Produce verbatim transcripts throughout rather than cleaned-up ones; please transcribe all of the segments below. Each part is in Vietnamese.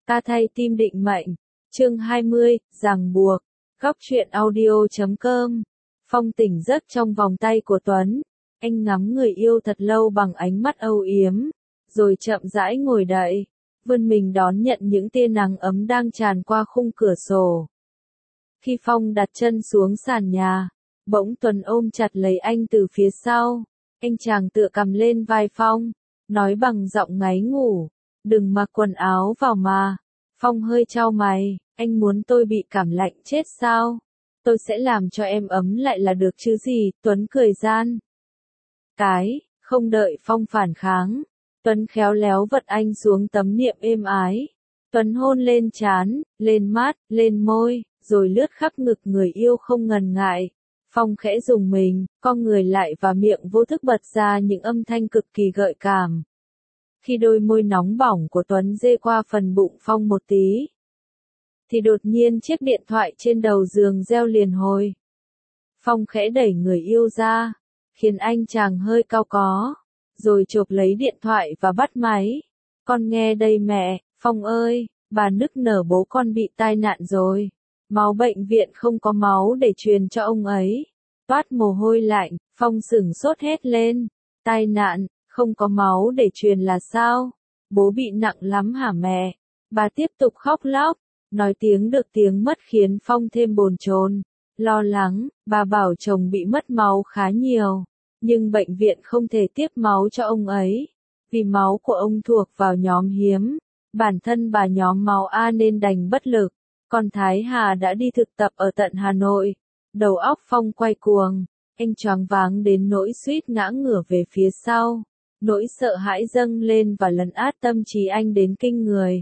Ta thay tim định mệnh. Chương hai mươi, ràng buộc. Góc truyện audio chấm com. Phong tỉnh giấc trong vòng tay của Tuấn. Anh ngắm người yêu thật lâu bằng ánh mắt âu yếm, rồi chậm rãi ngồi dậy, vươn mình đón nhận những tia nắng ấm đang tràn qua khung cửa sổ. Khi Phong đặt chân xuống sàn nhà, bỗng Tuấn ôm chặt lấy anh từ phía sau. Anh chàng tựa cầm lên vai Phong, nói bằng giọng ngáy ngủ, đừng mặc quần áo vào mà. Phong hơi chau mày, anh muốn tôi bị cảm lạnh chết sao? Tôi sẽ làm cho em ấm lại là được chứ gì, Tuấn cười gian. Cái, không đợi Phong phản kháng, Tuấn khéo léo vật anh xuống tấm niệm êm ái. Tuấn hôn lên trán, lên mắt, lên môi, rồi lướt khắp ngực người yêu không ngần ngại. Phong khẽ rùng mình, cong người lại và miệng vô thức bật ra những âm thanh cực kỳ gợi cảm. Khi đôi môi nóng bỏng của Tuấn dê qua phần bụng Phong một tí, thì đột nhiên chiếc điện thoại trên đầu giường reo liền hồi. Phong khẽ đẩy người yêu ra, khiến anh chàng hơi cau có, rồi chộp lấy điện thoại và bắt máy. Con nghe đây mẹ, Phong ơi, bà nức nở bố con bị tai nạn rồi. Máu bệnh viện không có máu để truyền cho ông ấy. Toát mồ hôi lạnh, Phong sửng sốt hét lên. Tai nạn, không có máu để truyền là sao? Bố bị nặng lắm hả mẹ? Bà tiếp tục khóc lóc, nói tiếng được tiếng mất khiến Phong thêm bồn chồn, lo lắng. Bà bảo chồng bị mất máu khá nhiều, nhưng bệnh viện không thể tiếp máu cho ông ấy, vì máu của ông thuộc vào nhóm hiếm. Bản thân bà nhóm máu A nên đành bất lực. Còn Thái Hà đã đi thực tập ở tận Hà Nội. Đầu óc Phong quay cuồng, anh choáng váng đến nỗi suýt ngã ngửa về phía sau. Nỗi sợ hãi dâng lên và lấn át tâm trí anh đến kinh người.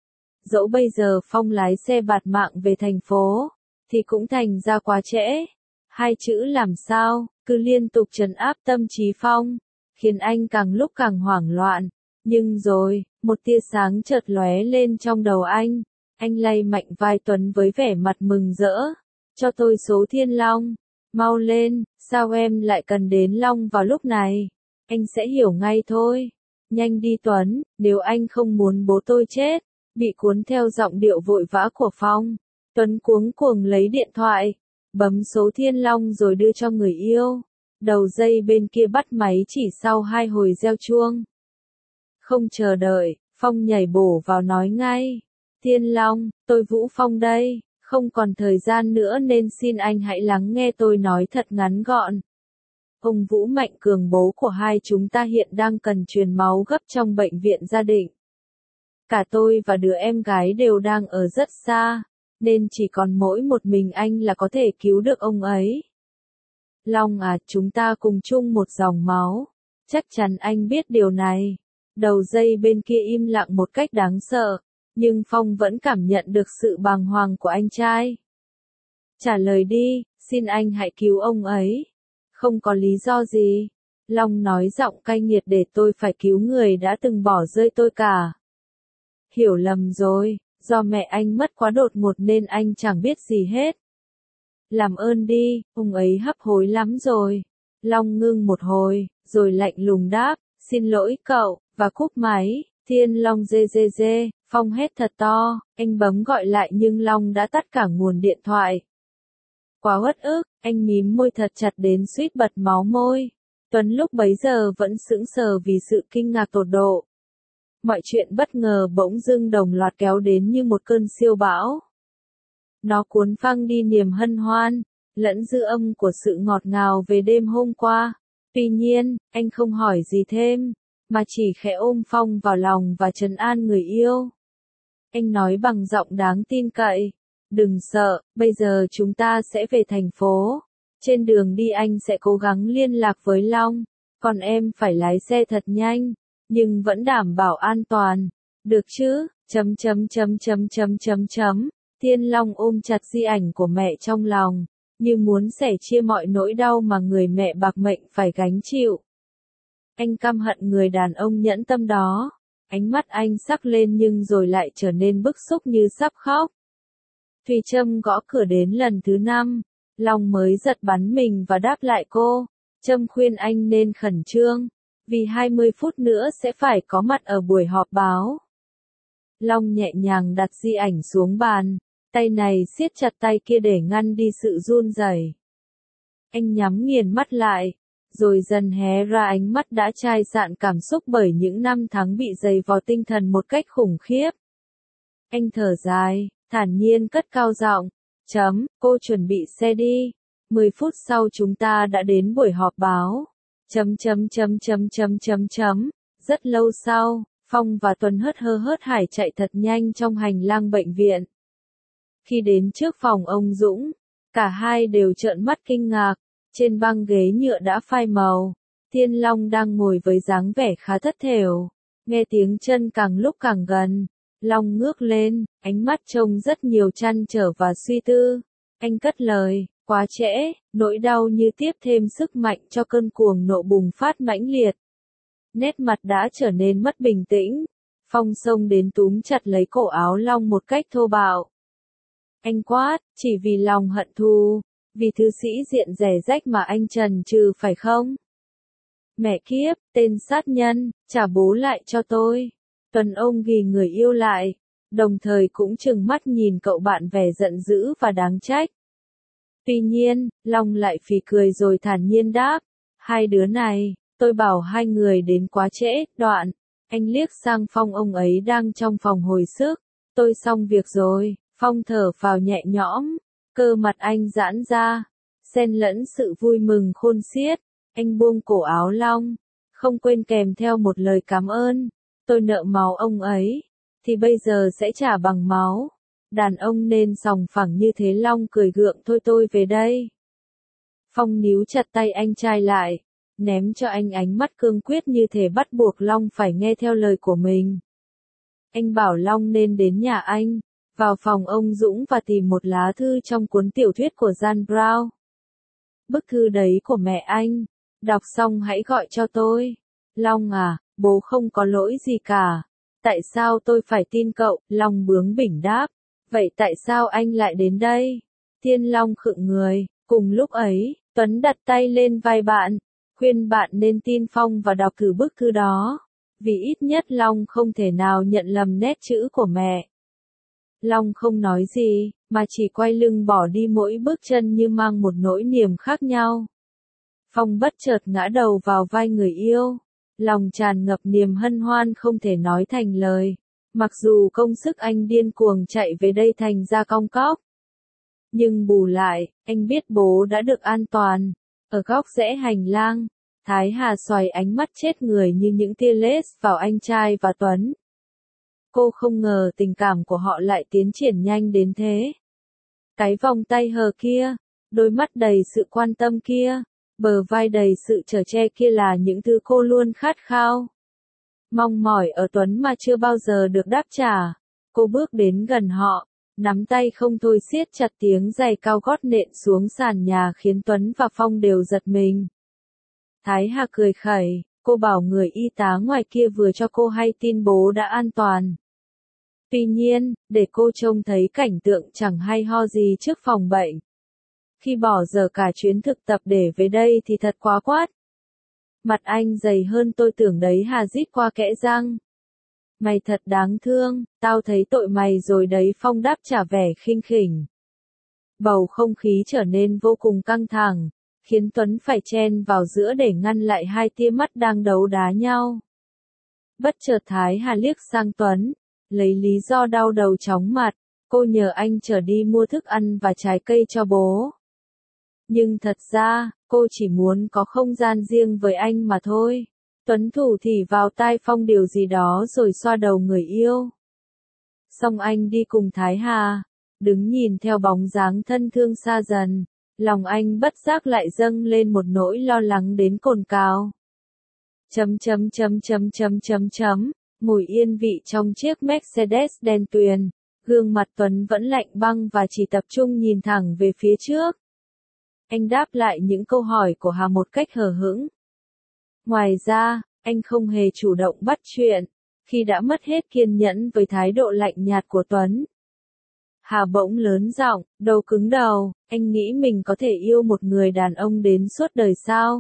Dẫu bây giờ Phong lái xe bạt mạng về thành phố, thì cũng thành ra quá trễ. Hai chữ làm sao, cứ liên tục trấn áp tâm trí Phong, khiến anh càng lúc càng hoảng loạn. Nhưng rồi, một tia sáng chợt lóe lên trong đầu anh. Anh lay mạnh vai Tuấn với vẻ mặt mừng rỡ. Cho tôi số Thiên Long. Mau lên, sao em lại cần đến Long vào lúc này? Anh sẽ hiểu ngay thôi. Nhanh đi Tuấn, nếu anh không muốn bố tôi chết. Bị cuốn theo giọng điệu vội vã của Phong, Tuấn cuống cuồng lấy điện thoại, bấm số Thiên Long rồi đưa cho người yêu. Đầu dây bên kia bắt máy chỉ sau hai hồi reo chuông. Không chờ đợi, Phong nhảy bổ vào nói ngay. Thiên Long, tôi Vũ Phong đây, không còn thời gian nữa nên xin anh hãy lắng nghe tôi nói thật ngắn gọn. Ông Vũ Mạnh Cường bố của hai chúng ta hiện đang cần truyền máu gấp trong bệnh viện gia đình. Cả tôi và đứa em gái đều đang ở rất xa, nên chỉ còn mỗi một mình anh là có thể cứu được ông ấy. Long à, chúng ta cùng chung một dòng máu. Chắc chắn anh biết điều này. Đầu dây bên kia im lặng một cách đáng sợ. Nhưng Phong vẫn cảm nhận được sự bàng hoàng của anh trai. Trả lời đi, xin anh hãy cứu ông ấy. Không có lý do gì. Long nói giọng cay nghiệt để tôi phải cứu người đã từng bỏ rơi tôi cả. Hiểu lầm rồi, do mẹ anh mất quá đột ngột nên anh chẳng biết gì hết. Làm ơn đi, ông ấy hấp hối lắm rồi. Long ngưng một hồi, rồi lạnh lùng đáp, xin lỗi cậu, và cúp máy. Thiên Long dê dê dê, Phong hét thật to, anh bấm gọi lại nhưng Long đã tắt cả nguồn điện thoại. Quá uất ức, anh mím môi thật chặt đến suýt bật máu môi. Tuấn lúc bấy giờ vẫn sững sờ vì sự kinh ngạc tột độ. Mọi chuyện bất ngờ bỗng dưng đồng loạt kéo đến như một cơn siêu bão. Nó cuốn phăng đi niềm hân hoan, lẫn dư âm của sự ngọt ngào về đêm hôm qua. Tuy nhiên, anh không hỏi gì thêm, mà chỉ khẽ ôm Phong vào lòng và trấn an người yêu. Anh nói bằng giọng đáng tin cậy, đừng sợ, bây giờ chúng ta sẽ về thành phố. Trên đường đi anh sẽ cố gắng liên lạc với Long, còn em phải lái xe thật nhanh, nhưng vẫn đảm bảo an toàn. Được chứ? Chấm chấm chấm chấm chấm chấm chấm. Thiên Long ôm chặt di ảnh của mẹ trong lòng, như muốn sẻ chia mọi nỗi đau mà người mẹ bạc mệnh phải gánh chịu. Anh căm hận người đàn ông nhẫn tâm đó. Ánh mắt anh sắc lên nhưng rồi lại trở nên bức xúc như sắp khóc. Thùy Trâm gõ cửa đến lần thứ năm. Long mới giật bắn mình và đáp lại cô. Trâm khuyên anh nên khẩn trương, vì hai mươi phút nữa sẽ phải có mặt ở buổi họp báo. Long nhẹ nhàng đặt di ảnh xuống bàn, tay này siết chặt tay kia để ngăn đi sự run rẩy. Anh nhắm nghiền mắt lại, rồi dần hé ra ánh mắt đã chai sạn cảm xúc bởi những năm tháng bị dày vò tinh thần một cách khủng khiếp. Anh thở dài, thản nhiên cất cao giọng, chấm, cô chuẩn bị xe đi. Mười phút sau chúng ta đã đến buổi họp báo. Chấm chấm chấm chấm chấm chấm chấm. Rất lâu sau, Phong và Tuấn hớt hơ hớt hải chạy thật nhanh trong hành lang bệnh viện. Khi đến trước phòng ông Dũng, cả hai đều trợn mắt kinh ngạc. Trên băng ghế nhựa đã phai màu, Thiên Long đang ngồi với dáng vẻ khá thất thểu. Nghe tiếng chân càng lúc càng gần, Long ngước lên, ánh mắt trông rất nhiều trăn trở và suy tư. Anh cất lời, quá trễ, nỗi đau như tiếp thêm sức mạnh cho cơn cuồng nộ bùng phát mãnh liệt. Nét mặt đã trở nên mất bình tĩnh. Phong xông đến túm chặt lấy cổ áo Long một cách thô bạo. Anh quát, chỉ vì lòng hận thù, vì thứ sĩ diện rẻ rách mà anh trần trừ phải không? Mẹ kiếp, tên sát nhân, trả bố lại cho tôi. Tuấn ông ghì người yêu lại, đồng thời cũng trừng mắt nhìn cậu bạn vẻ giận dữ và đáng trách. Tuy nhiên, Long lại phì cười rồi thản nhiên đáp, hai đứa này, tôi bảo hai người đến quá trễ. Đoạn, anh liếc sang Phong, ông ấy đang trong phòng hồi sức. Tôi xong việc rồi. Phong thở phào nhẹ nhõm, cơ mặt anh giãn ra, xen lẫn sự vui mừng khôn xiết. Anh buông cổ áo Long, không quên kèm theo một lời cảm ơn. Tôi nợ máu ông ấy, thì bây giờ sẽ trả bằng máu. Đàn ông nên sòng phẳng như thế. Long cười gượng, thôi tôi về đây. Phong níu chặt tay anh trai lại, ném cho anh ánh mắt cương quyết như thể bắt buộc Long phải nghe theo lời của mình. Anh bảo Long nên đến nhà anh, vào phòng ông Dũng và tìm một lá thư trong cuốn tiểu thuyết của Dan Brown. Bức thư đấy của mẹ anh, đọc xong hãy gọi cho tôi. Long à, bố không có lỗi gì cả. Tại sao tôi phải tin cậu? Long bướng bỉnh đáp. Vậy tại sao anh lại đến đây? Thiên Long khựng người. Cùng lúc ấy, Tuấn đặt tay lên vai bạn, khuyên bạn nên tin Phong và đọc thử bức thư đó. Vì ít nhất Long không thể nào nhận lầm nét chữ của mẹ. Long không nói gì, mà chỉ quay lưng bỏ đi, mỗi bước chân như mang một nỗi niềm khác nhau. Phong bất chợt ngã đầu vào vai người yêu, lòng tràn ngập niềm hân hoan không thể nói thành lời. Mặc dù công sức anh điên cuồng chạy về đây thành ra cong cóc, nhưng bù lại, anh biết bố đã được an toàn. Ở góc rẽ hành lang, Thái Hà xoài ánh mắt chết người như những tia laser vào anh trai và Tuấn. Cô không ngờ tình cảm của họ lại tiến triển nhanh đến thế. Cái vòng tay hờ kia, đôi mắt đầy sự quan tâm kia, bờ vai đầy sự chở che kia là những thứ cô luôn khát khao. Mong mỏi ở Tuấn mà chưa bao giờ được đáp trả. Cô bước đến gần họ, nắm tay không thôi siết chặt, tiếng giày cao gót nện xuống sàn nhà khiến Tuấn và Phong đều giật mình. Thái Hà cười khẩy, cô bảo người y tá ngoài kia vừa cho cô hay tin bố đã an toàn. Tuy nhiên, để cô trông thấy cảnh tượng chẳng hay ho gì trước phòng bệnh. Khi bỏ dở cả chuyến thực tập để về đây thì thật quá quát. Mặt anh dày hơn tôi tưởng đấy. Hà rít qua kẽ răng. Mày thật đáng thương, tao thấy tội mày rồi đấy. Phong đáp trả vẻ khinh khỉnh. Bầu không khí trở nên vô cùng căng thẳng, khiến Tuấn phải chen vào giữa để ngăn lại hai tia mắt đang đấu đá nhau. Bất chợt Thái Hà liếc sang Tuấn, lấy lý do đau đầu chóng mặt, cô nhờ anh chở đi mua thức ăn và trái cây cho bố. Nhưng thật ra, cô chỉ muốn có không gian riêng với anh mà thôi. Tuấn thủ thỉ vào tai Phong điều gì đó rồi xoa đầu người yêu. Xong anh đi cùng Thái Hà, đứng nhìn theo bóng dáng thân thương xa dần, lòng anh bất giác lại dâng lên một nỗi lo lắng đến cồn cào. Chấm chấm chấm chấm chấm chấm chấm, ngồi yên vị trong chiếc Mercedes đen tuyền, gương mặt Tuấn vẫn lạnh băng và chỉ tập trung nhìn thẳng về phía trước. Anh đáp lại những câu hỏi của Hà một cách hờ hững. Ngoài ra, anh không hề chủ động bắt chuyện, khi đã mất hết kiên nhẫn với thái độ lạnh nhạt của Tuấn. Hà bỗng lớn giọng, đầu cứng đầu, anh nghĩ mình có thể yêu một người đàn ông đến suốt đời sao?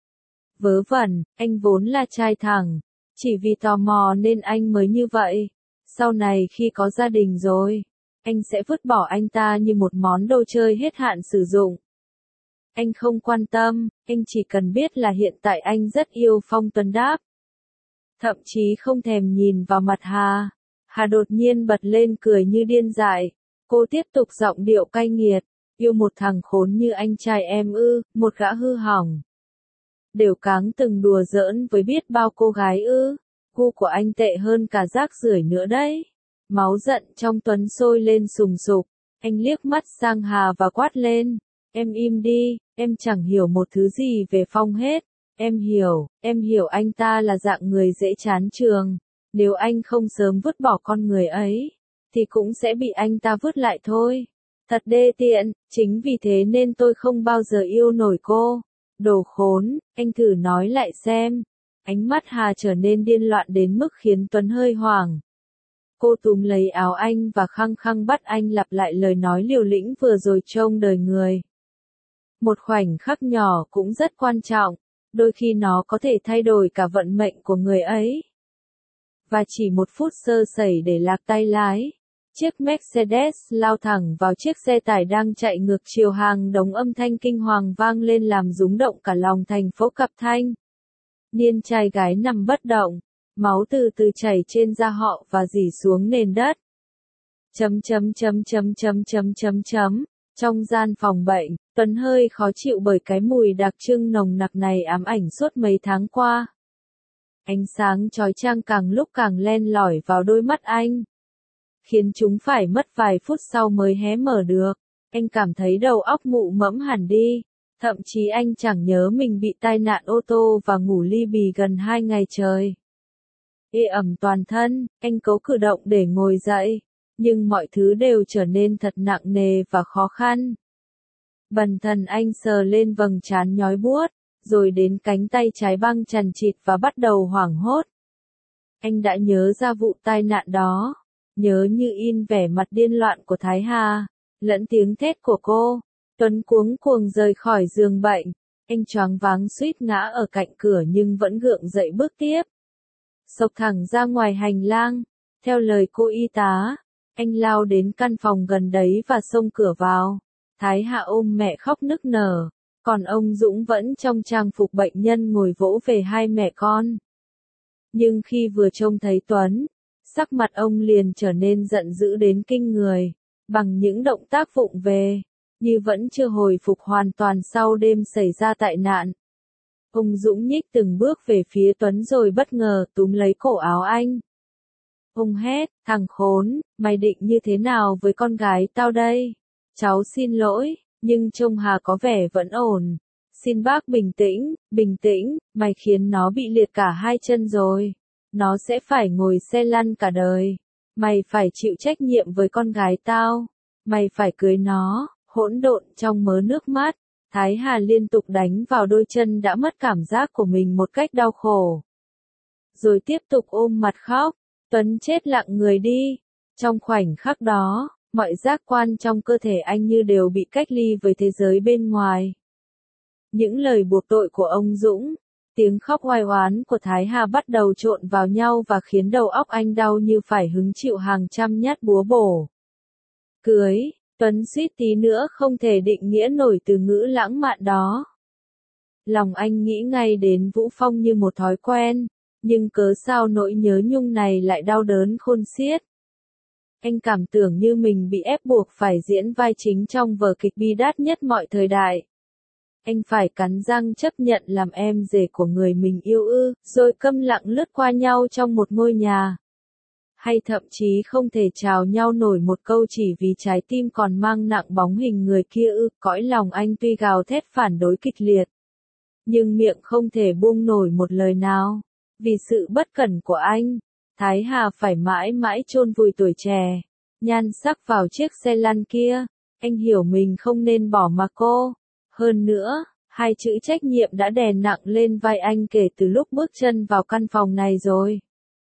Vớ vẩn, anh vốn là trai thẳng, chỉ vì tò mò nên anh mới như vậy. Sau này khi có gia đình rồi, anh sẽ vứt bỏ anh ta như một món đồ chơi hết hạn sử dụng. Anh không quan tâm, anh chỉ cần biết là hiện tại anh rất yêu Phong Tuấn đáp. Thậm chí không thèm nhìn vào mặt Hà. Hà đột nhiên bật lên cười như điên dại. Cô tiếp tục giọng điệu cay nghiệt. Yêu một thằng khốn như anh trai em ư, một gã hư hỏng. Đều cáng từng đùa giỡn với biết bao cô gái ư. Gu của anh tệ hơn cả rác rưởi nữa đấy. Máu giận trong Tuấn sôi lên sùng sục. Anh liếc mắt sang Hà và quát lên. Em im đi, em chẳng hiểu một thứ gì về Phong hết. Em hiểu, em hiểu anh ta là dạng người dễ chán trường. Nếu anh không sớm vứt bỏ con người ấy, thì cũng sẽ bị anh ta vứt lại thôi. Thật đê tiện, chính vì thế nên tôi không bao giờ yêu nổi cô. Đồ khốn, anh thử nói lại xem. Ánh mắt Hà trở nên điên loạn đến mức khiến Tuấn hơi hoảng. Cô túm lấy áo anh và khăng khăng bắt anh lặp lại lời nói liều lĩnh vừa rồi trong đời người. Một khoảnh khắc nhỏ cũng rất quan trọng, đôi khi nó có thể thay đổi cả vận mệnh của người ấy. Và chỉ một phút sơ sẩy để lạc tay lái, chiếc Mercedes lao thẳng vào chiếc xe tải đang chạy ngược chiều, hàng đống âm thanh kinh hoàng vang lên làm rúng động cả lòng thành phố Cập Thanh. Niên trai gái nằm bất động, máu từ từ chảy trên da họ và rỉ xuống nền đất. Chấm chấm chấm chấm chấm chấm chấm chấm. Trong gian phòng bệnh, Tuấn hơi khó chịu bởi cái mùi đặc trưng nồng nặc này ám ảnh suốt mấy tháng qua. Ánh sáng chói chang càng lúc càng len lỏi vào đôi mắt anh, khiến chúng phải mất vài phút sau mới hé mở được. Anh cảm thấy đầu óc mụ mẫm hẳn đi, thậm chí anh chẳng nhớ mình bị tai nạn ô tô và ngủ li bì gần hai ngày trời. Ê ẩm toàn thân, anh cố cử động để ngồi dậy, nhưng mọi thứ đều trở nên thật nặng nề và khó khăn. Bần thần anh sờ lên vầng trán nhói buốt, rồi đến cánh tay trái băng chằn chịt và bắt đầu hoảng hốt. Anh đã nhớ ra vụ tai nạn đó, nhớ như in vẻ mặt điên loạn của Thái Hà, lẫn tiếng thét của cô. Tuấn cuống cuồng rời khỏi giường bệnh, anh choáng váng suýt ngã ở cạnh cửa nhưng vẫn gượng dậy bước tiếp. Xộc thẳng ra ngoài hành lang, theo lời cô y tá, anh lao đến căn phòng gần đấy và xông cửa vào. Thái Hà ôm mẹ khóc nức nở, còn ông Dũng vẫn trong trang phục bệnh nhân ngồi vỗ về hai mẹ con. Nhưng khi vừa trông thấy Tuấn, sắc mặt ông liền trở nên giận dữ đến kinh người, bằng những động tác vụng về, như vẫn chưa hồi phục hoàn toàn sau đêm xảy ra tai nạn. Ông Dũng nhích từng bước về phía Tuấn rồi bất ngờ túm lấy cổ áo anh. Ông hét, thằng khốn, mày định như thế nào với con gái tao đây? Cháu xin lỗi, nhưng trông Hà có vẻ vẫn ổn. Xin bác bình tĩnh, bình tĩnh, mày khiến nó bị liệt cả hai chân rồi. Nó sẽ phải ngồi xe lăn cả đời. Mày phải chịu trách nhiệm với con gái tao. Mày phải cưới nó. Hỗn độn trong mớ nước mắt. Thái Hà liên tục đánh vào đôi chân đã mất cảm giác của mình một cách đau khổ. Rồi tiếp tục ôm mặt khóc. Tuấn chết lặng người đi. Trong khoảnh khắc đó, mọi giác quan trong cơ thể anh như đều bị cách ly với thế giới bên ngoài. Những lời buộc tội của ông Dũng, tiếng khóc oai oán của Thái Hà bắt đầu trộn vào nhau và khiến đầu óc anh đau như phải hứng chịu hàng trăm nhát búa bổ. Cưới, Tuấn suýt tí nữa không thể định nghĩa nổi từ ngữ lãng mạn đó. Lòng anh nghĩ ngay đến Vũ Phong như một thói quen, nhưng cớ sao nỗi nhớ nhung này lại đau đớn khôn xiết. Anh cảm tưởng như mình bị ép buộc phải diễn vai chính trong vở kịch bi đát nhất mọi thời đại. Anh phải cắn răng chấp nhận làm em rể của người mình yêu ư, rồi câm lặng lướt qua nhau trong một ngôi nhà. Hay thậm chí không thể chào nhau nổi một câu chỉ vì trái tim còn mang nặng bóng hình người kia ư, cõi lòng anh tuy gào thét phản đối kịch liệt, nhưng miệng không thể buông nổi một lời nào. Vì sự bất cẩn của anh, Thái Hà phải mãi mãi chôn vùi tuổi trẻ, nhan sắc vào chiếc xe lăn kia. Anh hiểu mình không nên bỏ mặc cô. Hơn nữa, hai chữ trách nhiệm đã đè nặng lên vai anh kể từ lúc bước chân vào căn phòng này rồi.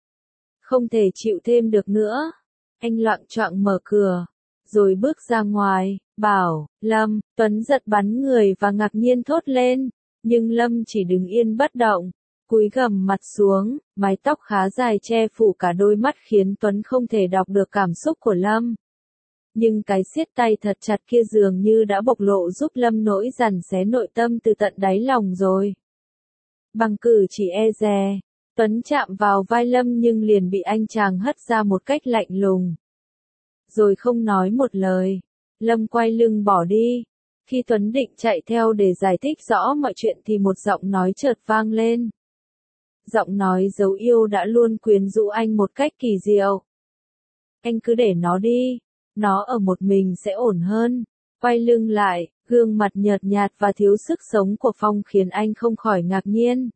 Không thể chịu thêm được nữa. Anh loạng choạng mở cửa, rồi bước ra ngoài, bảo, Lâm. Tuấn giật bắn người và ngạc nhiên thốt lên, nhưng Lâm chỉ đứng yên bất động. cúi gằm mặt xuống, mái tóc khá dài che phủ cả đôi mắt khiến Tuấn không thể đọc được cảm xúc của Lâm. Nhưng cái siết tay thật chặt kia dường như đã bộc lộ giúp Lâm nỗi dằn xé nội tâm từ tận đáy lòng rồi. Bằng cử chỉ e dè, Tuấn chạm vào vai Lâm nhưng liền bị anh chàng hất ra một cách lạnh lùng. Rồi không nói một lời, Lâm quay lưng bỏ đi. Khi Tuấn định chạy theo để giải thích rõ mọi chuyện thì một giọng nói chợt vang lên. Giọng nói dấu yêu đã luôn quyến rũ anh một cách kỳ diệu. Anh cứ để nó đi, nó ở một mình sẽ ổn hơn. Quay lưng lại, gương mặt nhợt nhạt và thiếu sức sống của Phong khiến anh không khỏi ngạc nhiên.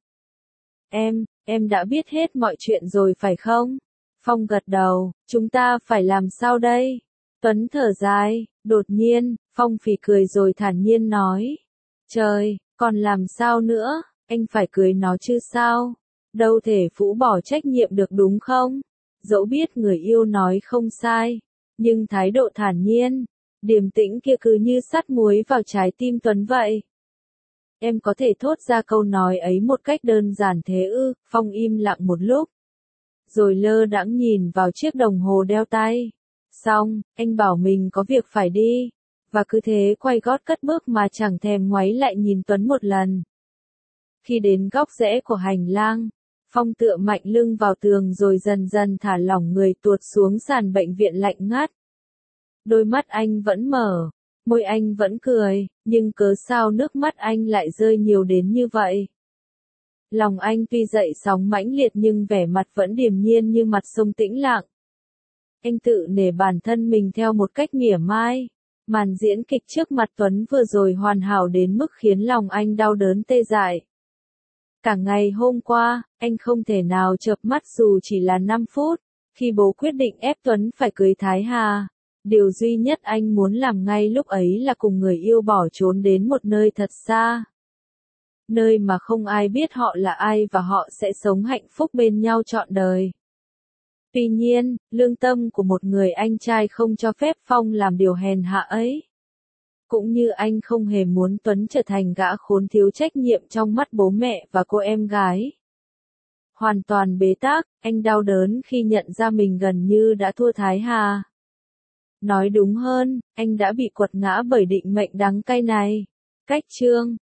Em, em đã biết hết mọi chuyện rồi phải không? Phong gật đầu, chúng ta phải làm sao đây? Tuấn thở dài, đột nhiên, Phong phì cười rồi thản nhiên nói. Trời, còn làm sao nữa, anh phải cưới nó chứ sao? Đâu thể phũ bỏ trách nhiệm được đúng không? Dẫu biết người yêu nói không sai, nhưng thái độ thản nhiên, điềm tĩnh kia cứ như sắt muối vào trái tim Tuấn vậy. Em có thể thốt ra câu nói ấy một cách đơn giản thế ư? Phong im lặng một lúc, rồi lơ đãng nhìn vào chiếc đồng hồ đeo tay. Xong, anh bảo mình có việc phải đi, và cứ thế quay gót cất bước mà chẳng thèm ngoáy lại nhìn Tuấn một lần. Khi đến góc rẽ của hành lang, Phong tựa mạnh lưng vào tường rồi dần dần thả lỏng người tuột xuống sàn bệnh viện lạnh ngắt. Đôi mắt anh vẫn mở, môi anh vẫn cười, nhưng cớ sao nước mắt anh lại rơi nhiều đến như vậy? Lòng anh tuy dậy sóng mãnh liệt nhưng vẻ mặt vẫn điềm nhiên như mặt sông tĩnh lặng. Anh tự nể bản thân mình theo một cách mỉa mai. Màn diễn kịch trước mặt Tuấn vừa rồi hoàn hảo đến mức khiến lòng anh đau đớn tê dại. Cả ngày hôm qua, anh không thể nào chợp mắt dù chỉ là năm phút, khi bố quyết định ép Tuấn phải cưới Thái Hà. Điều duy nhất anh muốn làm ngay lúc ấy là cùng người yêu bỏ trốn đến một nơi thật xa. Nơi mà không ai biết họ là ai và họ sẽ sống hạnh phúc bên nhau trọn đời. Tuy nhiên, lương tâm của một người anh trai không cho phép Phong làm điều hèn hạ ấy. Cũng như anh không hề muốn Tuấn trở thành gã khốn thiếu trách nhiệm trong mắt bố mẹ và cô em gái. Hoàn toàn bế tắc, anh đau đớn khi nhận ra mình gần như đã thua Thái Hà. Nói đúng hơn, anh đã bị quật ngã bởi định mệnh đắng cay này. Cách chương